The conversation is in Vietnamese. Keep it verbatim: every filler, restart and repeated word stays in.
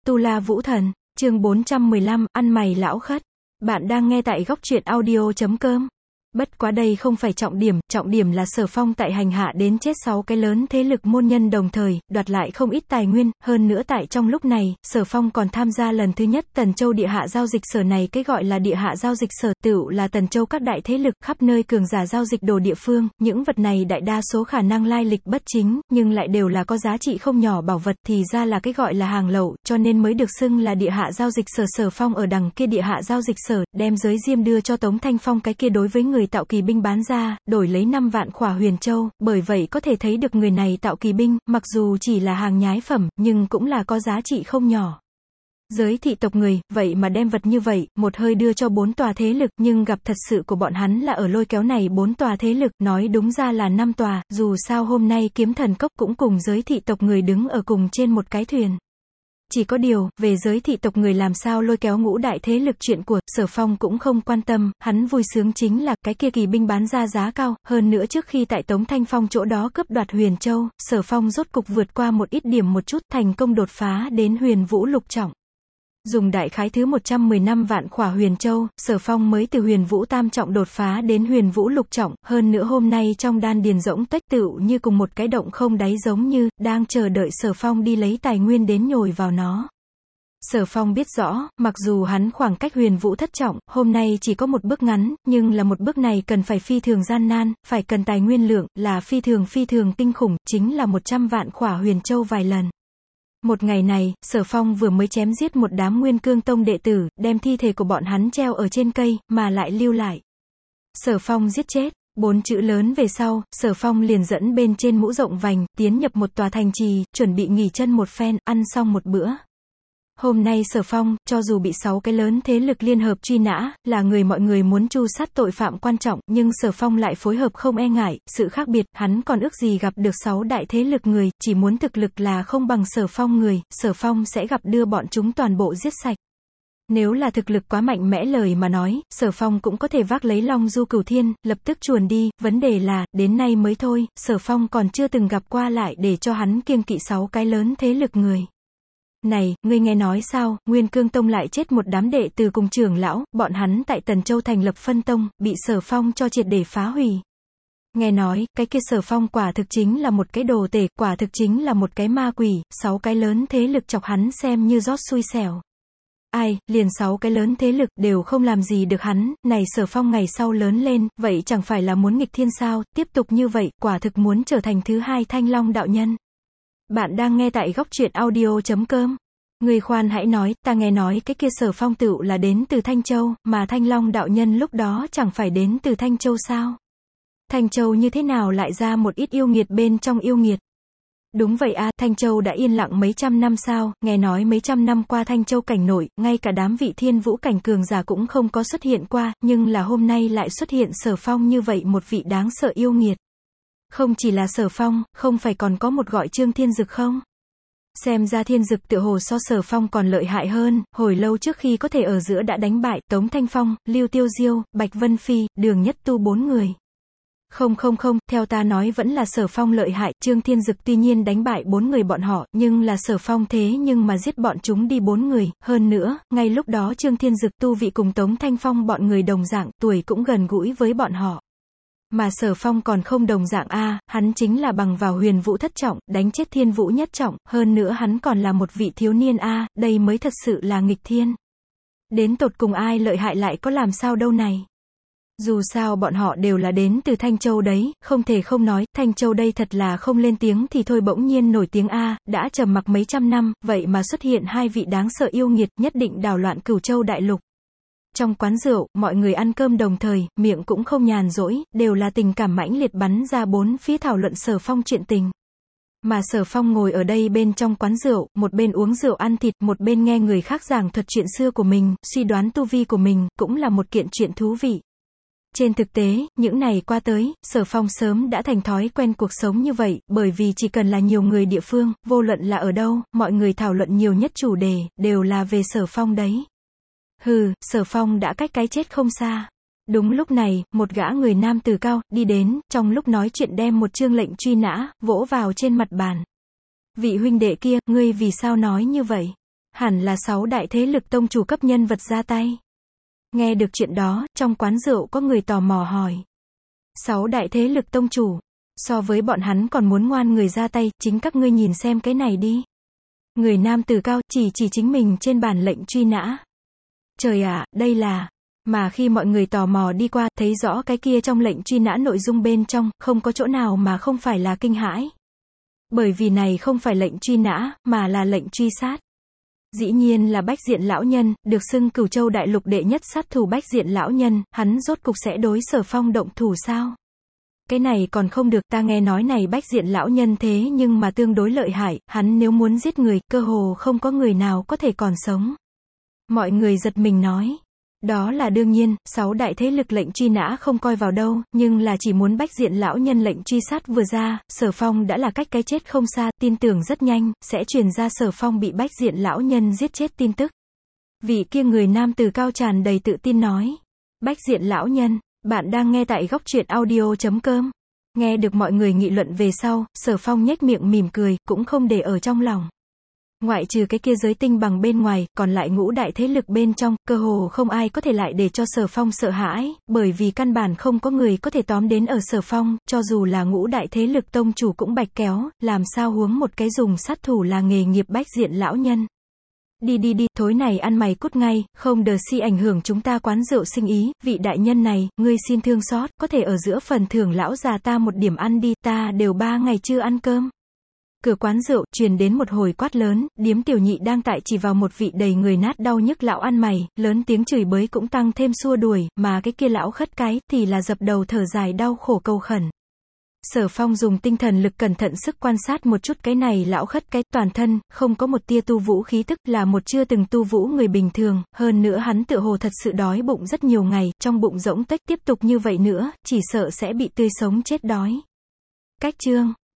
Tu La Vũ Thần, chương bốn trăm mười lăm, ăn mày lão khất. Bạn đang nghe tại góc truyện audio chấm com. Bất quá đây không phải trọng điểm, trọng điểm là Sở Phong tại hành hạ đến chết sáu cái lớn thế lực môn nhân đồng thời, đoạt lại không ít tài nguyên, hơn nữa tại trong lúc này, Sở Phong còn tham gia lần thứ nhất Tần Châu địa hạ giao dịch sở này, cái gọi là địa hạ giao dịch sở, tựu là Tần Châu các đại thế lực, khắp nơi cường giả giao dịch đồ địa phương, những vật này đại đa số khả năng lai lịch bất chính, nhưng lại đều là có giá trị không nhỏ bảo vật, thì ra là cái gọi là hàng lậu, cho nên mới được xưng là địa hạ giao dịch sở. Sở Phong ở đằng kia địa hạ giao dịch sở, đem giới diêm đưa cho Tống Thanh Phong cái kia đối với người tạo kỳ binh bán ra, đổi lấy năm vạn khỏa huyền châu, bởi vậy có thể thấy được người này tạo kỳ binh, mặc dù chỉ là hàng nhái phẩm, nhưng cũng là có giá trị không nhỏ. Giới thị tộc người, vậy mà đem vật như vậy, một hơi đưa cho bốn tòa thế lực, nhưng gặp thật sự của bọn hắn là ở lôi kéo này bốn tòa thế lực, nói đúng ra là năm tòa, dù sao hôm nay kiếm thần cốc cũng cùng giới thị tộc người đứng ở cùng trên một cái thuyền. Chỉ có điều, về giới thị tộc người làm sao lôi kéo ngũ đại thế lực chuyện của, Sở Phong cũng không quan tâm, hắn vui sướng chính là, cái kia kỳ binh bán ra giá cao, hơn nữa trước khi tại Tống Thanh Phong chỗ đó cướp đoạt huyền châu, Sở Phong rốt cục vượt qua một ít điểm một chút, thành công đột phá đến huyền vũ lục trọng. Dùng đại khái thứ một trăm mười lăm vạn khỏa huyền châu, Sở Phong mới từ huyền vũ tam trọng đột phá đến huyền vũ lục trọng, hơn nữa hôm nay trong đan điền rỗng tuếch tựu như cùng một cái động không đáy, giống như đang chờ đợi Sở Phong đi lấy tài nguyên đến nhồi vào nó. Sở Phong biết rõ, mặc dù hắn khoảng cách huyền vũ thất trọng, hôm nay chỉ có một bước ngắn, nhưng là một bước này cần phải phi thường gian nan, phải cần tài nguyên lượng, là phi thường phi thường kinh khủng, chính là một trăm vạn khỏa huyền châu vài lần. Một ngày này, Sở Phong vừa mới chém giết một đám Nguyên Cương Tông đệ tử, đem thi thể của bọn hắn treo ở trên cây, mà lại lưu lại. Sở Phong giết chết, bốn chữ lớn về sau, Sở Phong liền dẫn bên trên mũ rộng vành, tiến nhập một tòa thành trì, chuẩn bị nghỉ chân một phen, ăn xong một bữa. Hôm nay Sở Phong, cho dù bị sáu cái lớn thế lực liên hợp truy nã, là người mọi người muốn tru sát tội phạm quan trọng, nhưng Sở Phong lại phối hợp không e ngại, sự khác biệt, hắn còn ước gì gặp được sáu đại thế lực người, chỉ muốn thực lực là không bằng Sở Phong người, Sở Phong sẽ gặp đưa bọn chúng toàn bộ giết sạch. Nếu là thực lực quá mạnh mẽ lời mà nói, Sở Phong cũng có thể vác lấy Long Du Cửu Thiên, lập tức chuồn đi, vấn đề là, đến nay mới thôi, Sở Phong còn chưa từng gặp qua lại để cho hắn kiêng kỵ sáu cái lớn thế lực người. Này, ngươi nghe nói sao, Nguyên Cương Tông lại chết một đám đệ tử cùng trưởng lão, bọn hắn tại Tần Châu thành lập phân tông, bị Sở Phong cho triệt để phá hủy. Nghe nói, cái kia Sở Phong quả thực chính là một cái đồ tể, quả thực chính là một cái ma quỷ, sáu cái lớn thế lực chọc hắn xem như rót xui xẻo. Ai, liền sáu cái lớn thế lực đều không làm gì được hắn, này Sở Phong ngày sau lớn lên, vậy chẳng phải là muốn nghịch thiên sao, tiếp tục như vậy, quả thực muốn trở thành thứ hai Thanh Long đạo nhân. Bạn đang nghe tại góc truyện audio chấm com. Người khoan hãy nói, ta nghe nói cái kia Sở Phong tựu là đến từ Thanh Châu, mà Thanh Long đạo nhân lúc đó chẳng phải đến từ Thanh Châu sao? Thanh Châu như thế nào lại ra một ít yêu nghiệt bên trong yêu nghiệt? Đúng vậy à, Thanh Châu đã yên lặng mấy trăm năm sao, nghe nói mấy trăm năm qua Thanh Châu cảnh nổi, ngay cả đám vị thiên vũ cảnh cường giả cũng không có xuất hiện qua, nhưng là hôm nay lại xuất hiện Sở Phong như vậy một vị đáng sợ yêu nghiệt. Không chỉ là Sở Phong, không phải còn có một gọi Trương Thiên Dực không? Xem ra Thiên Dực tựa hồ so Sở Phong còn lợi hại hơn, hồi lâu trước khi có thể ở giữa đã đánh bại Tống Thanh Phong, Lưu Tiêu Diêu, Bạch Vân Phi, Đường Nhất Tu bốn người. Không không không, theo ta nói vẫn là Sở Phong lợi hại, Trương Thiên Dực tuy nhiên đánh bại bốn người bọn họ, nhưng là Sở Phong thế nhưng mà giết bọn chúng đi bốn người, hơn nữa, ngay lúc đó Trương Thiên Dực tu vị cùng Tống Thanh Phong bọn người đồng dạng, tuổi cũng gần gũi với bọn họ. Mà Sở Phong còn không đồng dạng a, hắn chính là bằng vào huyền vũ thất trọng, đánh chết thiên vũ nhất trọng, hơn nữa hắn còn là một vị thiếu niên a, đây mới thật sự là nghịch thiên. Đến tột cùng ai lợi hại lại có làm sao đâu này. Dù sao bọn họ đều là đến từ Thanh Châu đấy, không thể không nói, Thanh Châu đây thật là không lên tiếng thì thôi bỗng nhiên nổi tiếng a, đã trầm mặc mấy trăm năm, vậy mà xuất hiện hai vị đáng sợ yêu nghiệt, nhất định đảo loạn Cửu Châu đại lục. Trong quán rượu, mọi người ăn cơm đồng thời, miệng cũng không nhàn rỗi, đều là tình cảm mãnh liệt bắn ra bốn phía thảo luận Sở Phong chuyện tình. Mà Sở Phong ngồi ở đây bên trong quán rượu, một bên uống rượu ăn thịt, một bên nghe người khác giảng thuật chuyện xưa của mình, suy đoán tu vi của mình, cũng là một kiện chuyện thú vị. Trên thực tế, những ngày qua tới, Sở Phong sớm đã thành thói quen cuộc sống như vậy, bởi vì chỉ cần là nhiều người địa phương, vô luận là ở đâu, mọi người thảo luận nhiều nhất chủ đề, đều là về Sở Phong đấy. Hừ, Sở Phong đã cách cái chết không xa. Đúng lúc này, một gã người nam từ cao, đi đến, trong lúc nói chuyện đem một chương lệnh truy nã, vỗ vào trên mặt bàn. Vị huynh đệ kia, ngươi vì sao nói như vậy? Hẳn là sáu đại thế lực tông chủ cấp nhân vật ra tay. Nghe được chuyện đó, trong quán rượu có người tò mò hỏi. Sáu đại thế lực tông chủ, so với bọn hắn còn muốn ngoan người ra tay, chính các ngươi nhìn xem cái này đi. Người nam tử cao, chỉ chỉ chính mình trên bản lệnh truy nã. Trời ạ, đây là... Mà khi mọi người tò mò đi qua, thấy rõ cái kia trong lệnh truy nã nội dung bên trong, không có chỗ nào mà không phải là kinh hãi. Bởi vì này không phải lệnh truy nã, mà là lệnh truy sát. Dĩ nhiên là Bách Diện lão nhân, được xưng Cửu Châu đại lục đệ nhất sát thủ Bách Diện lão nhân, hắn rốt cục sẽ đối Sở Phong động thủ sao? Cái này còn không được, ta nghe nói này Bách Diện lão nhân thế nhưng mà tương đối lợi hại, hắn nếu muốn giết người, cơ hồ không có người nào có thể còn sống. Mọi người giật mình nói. Đó là đương nhiên, sáu đại thế lực lệnh truy nã không coi vào đâu, nhưng là chỉ muốn Bách Diện lão nhân lệnh truy sát vừa ra, Sở Phong đã là cách cái chết không xa, tin tưởng rất nhanh, sẽ truyền ra Sở Phong bị Bách Diện lão nhân giết chết tin tức. Vị kia người nam từ cao tràn đầy tự tin nói. Bách Diện lão nhân, bạn đang nghe tại góc truyện audio chấm com. Nghe được mọi người nghị luận về sau, Sở Phong nhếch miệng mỉm cười, cũng không để ở trong lòng. Ngoại trừ cái kia giới tinh bằng bên ngoài, còn lại ngũ đại thế lực bên trong, cơ hồ không ai có thể lại để cho Sở Phong sợ hãi, bởi vì căn bản không có người có thể tóm đến ở Sở Phong, cho dù là ngũ đại thế lực tông chủ cũng bạch kéo, làm sao huống một cái dùng sát thủ là nghề nghiệp Bách Diện lão nhân. Đi đi đi, thối này ăn mày cút ngay, không đờ si ảnh hưởng chúng ta quán rượu sinh ý, vị đại nhân này, ngươi xin thương xót, có thể ở giữa phần thưởng lão già ta một điểm ăn đi, ta đều ba ngày chưa ăn cơm. Cửa quán rượu, truyền đến một hồi quát lớn, điếm tiểu nhị đang tại chỉ vào một vị đầy người nát đau nhức lão ăn mày, lớn tiếng chửi bới cũng tăng thêm xua đuổi, mà cái kia lão khất cái, thì là dập đầu thở dài đau khổ cầu khẩn. Sở Phong dùng tinh thần lực cẩn thận sức quan sát một chút cái này lão khất cái, toàn thân, không có một tia tu vũ khí tức, là một chưa từng tu vũ người bình thường, hơn nữa hắn tựa hồ thật sự đói bụng rất nhiều ngày, trong bụng rỗng tuếch tiếp tục như vậy nữa, chỉ sợ sẽ bị tươi sống chết đói. Cách chương